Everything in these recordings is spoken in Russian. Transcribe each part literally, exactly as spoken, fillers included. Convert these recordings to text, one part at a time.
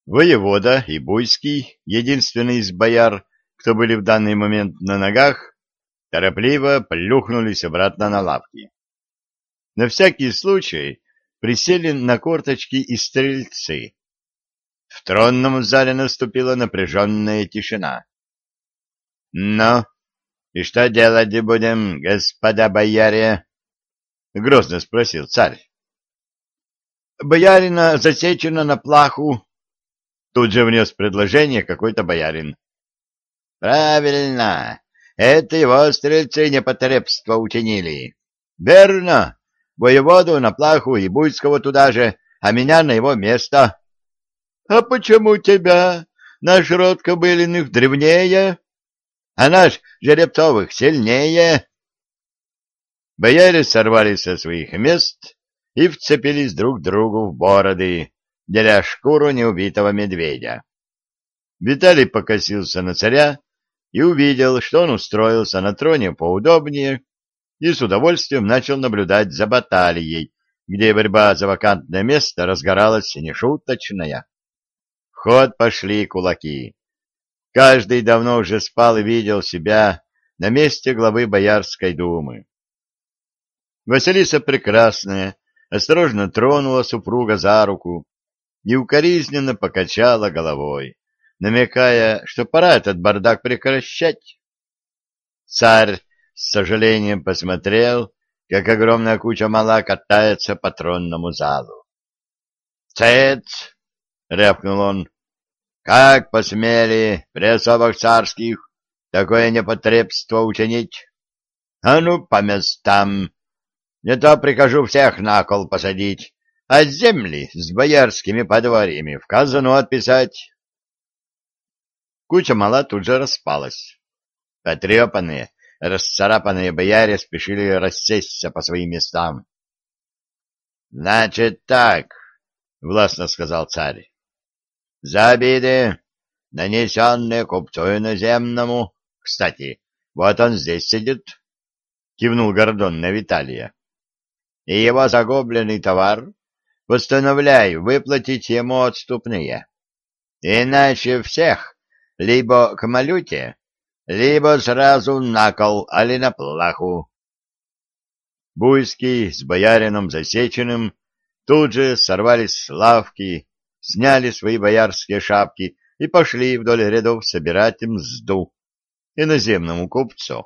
Воевода и Буйский, единственный из бояр, кто были в данный момент на ногах, торопливо плюхнулись обратно на лавки. На всякий случай присели на корточки и стрельцы. В тронном зале наступила напряженная тишина. — Ну, и что делать будем, господа бояре? — грозно спросил царь. — Боярина засечено на плаху. Тут же внес предложение какой-то боярин. — Правильно, это его стрельцы непотребство учинили. — Верно, воеводу на плаху и Буйского туда же, а меня на его место. — А почему тебя? Наш род Кобылиных древнее, а наш Жеребцовых сильнее. Бояре сорвались со своих мест и вцепились друг другу в бороды, деля шкуру неубитого медведя. Виталий покосился на царя и увидел, что он устроился на троне поудобнее и с удовольствием начал наблюдать за баталией, где борьба за вакантное место разгоралась нешуточная. В ход пошли кулаки. Каждый давно уже спал и видел себя на месте главы Боярской думы. Василиса Прекрасная осторожно тронула супруга за руку и укоризненно покачала головой, намекая, что пора этот бардак прекращать. Царь с сожалением посмотрел, как огромная куча мала катается по тронному залу. — Цец! — рявкнул он. — Как посмели при особах царских такое непотребство учинить? А ну, по местам! Не то прикажу всех на кол посадить, а земли с боярскими подворьями в казну отписать. Куча мала тут же распалась. Потрепанные, расцарапанные бояре спешили рассесться по своим местам. — Значит так, — властно сказал царь, — за обиды, нанесенные купцу иноземному, кстати, вот он здесь сидит, — кивнул Гордон на Виталия, — и его загубленный товар постановляю выплатить ему отступные. Иначе всех либо к малюте, либо сразу на кол, али на плаху. Буйский с боярином Засеченным тут же сорвались с лавки, сняли свои боярские шапки и пошли вдоль рядов собирать мзду иноземному купцу.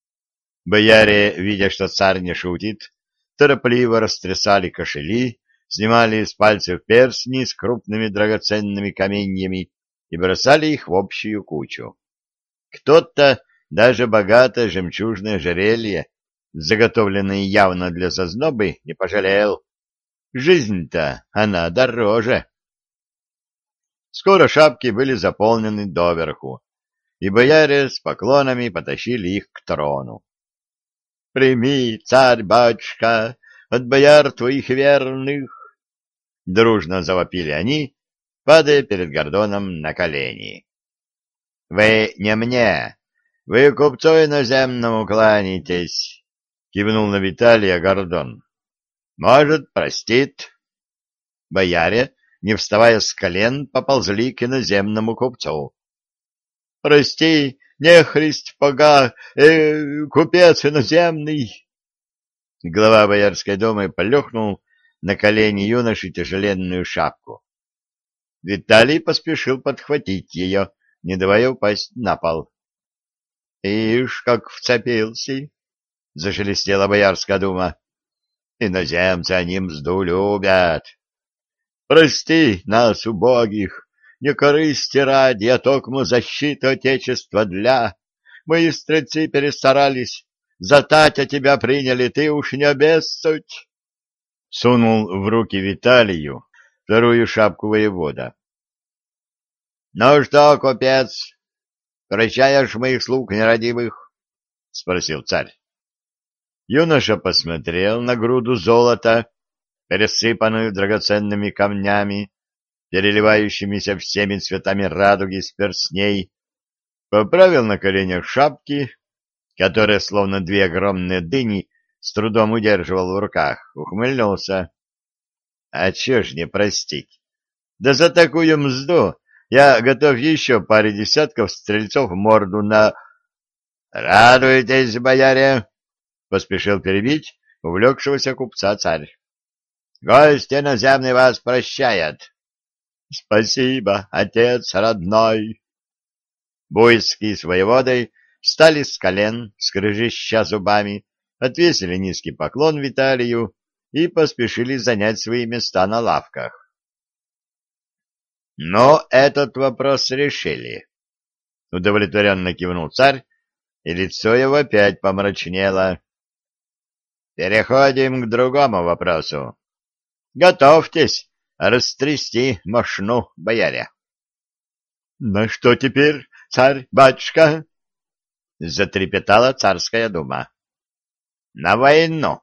Бояре, видя, что царь не шутит, торопливо растрясали кошели, снимали с пальцев перстни с крупными драгоценными каменьями и бросали их в общую кучу. Кто-то даже богатое жемчужное ожерелье, заготовленное явно для зазнобы, не пожалел. Жизнь-то она дороже. Скоро шапки были заполнены доверху, и бояре с поклонами потащили их к трону. — Прими, царь-батюшка, от бояр твоих верных! — дружно завопили они, падая перед Гордоном на колени. — Вы не мне, вы купцу иноземному кланяетесь, — кивнул на Виталия Гордон. — Может, простит. Бояре, не вставая с колен, поползли к иноземному купцу. — Прости, нехрист пога, э, купец иноземный! Глава Боярской думы полехнул на колени юноши тяжеленную шапку. Виталий поспешил подхватить ее, не давая упасть на пол. — Ишь, как вцепился! — зашелестела Боярская дума. — Иноземцы они мзду любят. Прости нас, убогих, не корысти ради, а токмо защиту Отечества для. Мои стрельцы перестарались, за татя тебя приняли, ты уж не обессудь. Сунул в руки Виталию вторую шапку воевода. — Ну что, купец, прощаешь моих слуг нерадивых? — спросил царь. Юноша посмотрел на груду золота, пересыпанную драгоценными камнями, переливающимися всеми цветами радуги с перстней, поправил на коленях шапки, которые, словно две огромные дыни, с трудом удерживал в руках, ухмыльнулся. — А чё ж не простить? Да за такую мзду я готов еще паре десятков стрельцов в морду на... — Радуйтесь, бояре! — поспешил перебить увлекшегося купца царь. — Гость иноземный вас прощает. — Спасибо, отец родной! Буйский с воеводой встали с колен, скрежеща зубами, отвесили низкий поклон Виталию и поспешили занять свои места на лавках. Но этот вопрос решили. Удовлетворенно кивнул царь, и лицо его опять помрачнело. Переходим к другому вопросу. Готовьтесь растрясти мошну, бояре. — На что теперь, царь-батюшка? — затрепетала царская дума. — На войну.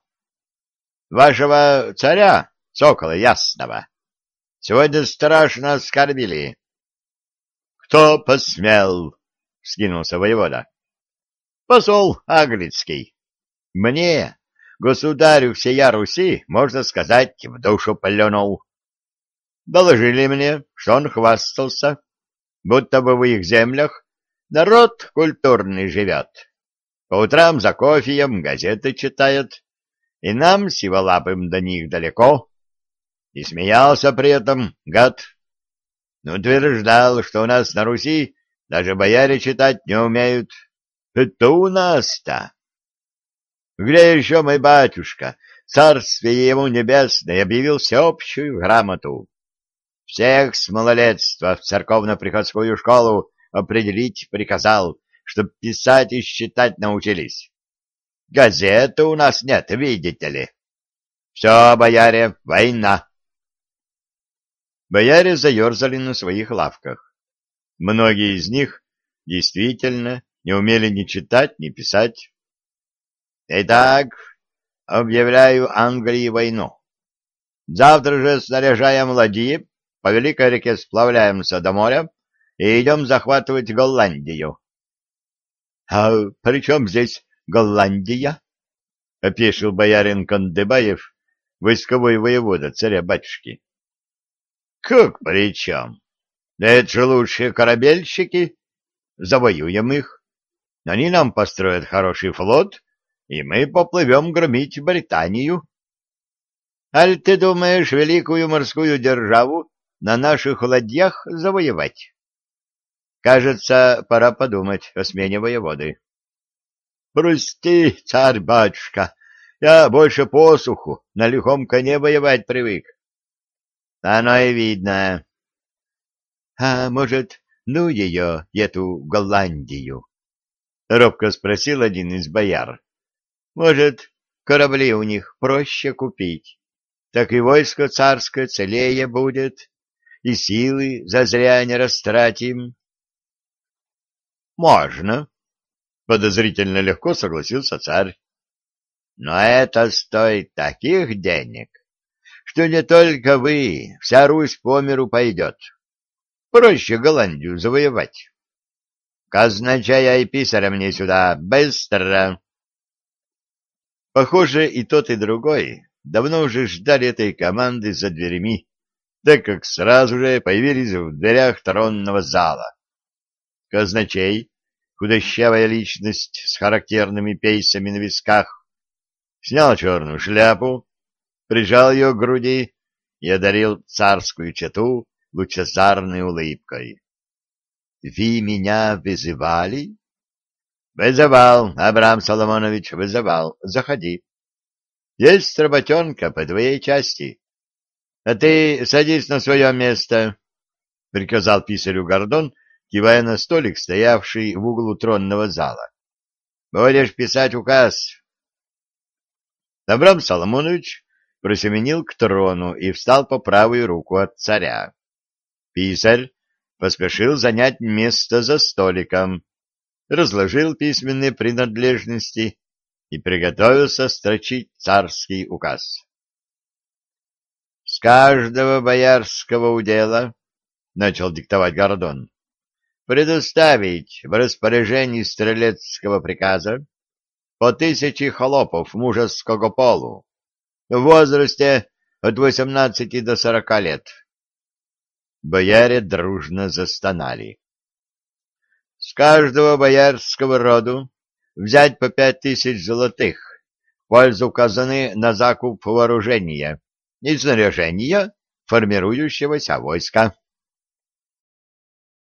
Вашего царя, сокола ясного, сегодня страшно оскорбили. — Кто посмел? — вскинулся воевода. — Посол Аглицкий. Мне, государю всея Руси, можно сказать, в душу плюнул. Доложили мне, что он хвастался, будто бы в их землях народ культурный живет. По утрам за кофеем газеты читает, и нам, сиволапым, до них далеко. И смеялся при этом, гад. Утверждал, что у нас на Руси даже бояре читать не умеют. Это у нас-то. Где еще мой батюшка, царствие ему небесное, объявил всеобщую грамоту? Всех с малолетства в церковно-приходскую школу определить приказал, чтоб писать и считать научились. Газеты у нас нет, видите ли. Все, бояре, война. Бояре заерзали на своих лавках. Многие из них действительно не умели ни читать, ни писать. Итак, объявляю Англии войну. Завтра же снаряжаем ладьи, по Великой реке сплавляемся до моря и идем захватывать Голландию. — А при чем здесь Голландия? — опешил боярин Кандыбаев, войсковой воевода царя-батюшки. — Как при чем? Это же лучшие корабельщики. Завоюем их. Они нам построят хороший флот, и мы поплывем громить Британию. Аль ты думаешь великую морскую державу на наших ладьях завоевать? Кажется, пора подумать о смене воеводы. — Прости, царь-батюшка, я больше посуху, на лихом коне воевать привык. — Оно и видно. — А может, ну ее, эту Голландию? — робко спросил один из бояр. — Может, корабли у них проще купить, так и войско царское целее будет, и силы зазря не растратим. — Можно, — подозрительно легко согласился царь. — Но это стоит таких денег, что не только вы, вся Русь по миру пойдет. Проще Голландию завоевать. Казначея и писаря мне сюда, быстро! Похоже, и тот, и другой давно уже ждали этой команды за дверями, так как сразу же появились в дверях тронного зала. Казначей, худощавая личность с характерными пейсами на висках, снял черную шляпу, прижал ее к груди и одарил царскую чету лучезарной улыбкой. — Вы меня вызывали? — Вызывал, Абрам Соломонович, вызывал. Заходи. Есть работенка по твоей части. А ты садись на свое место, — приказал писарю Гордон, кивая на столик, стоявший в углу тронного зала. — Будешь писать указ. Абрам Соломонович просеменил к трону и встал по правую руку от царя. Писарь поспешил занять место за столиком, разложил письменные принадлежности и приготовился строчить царский указ. — С каждого боярского удела, — начал диктовать Гордон, — предоставить в распоряжении стрелецкого приказа по тысяче холопов мужеского полу в возрасте от восемнадцати до сорока лет. Бояре дружно застонали. С каждого боярского роду взять по пять тысяч золотых в пользу казны на закуп вооружения и снаряжения формирующегося войска.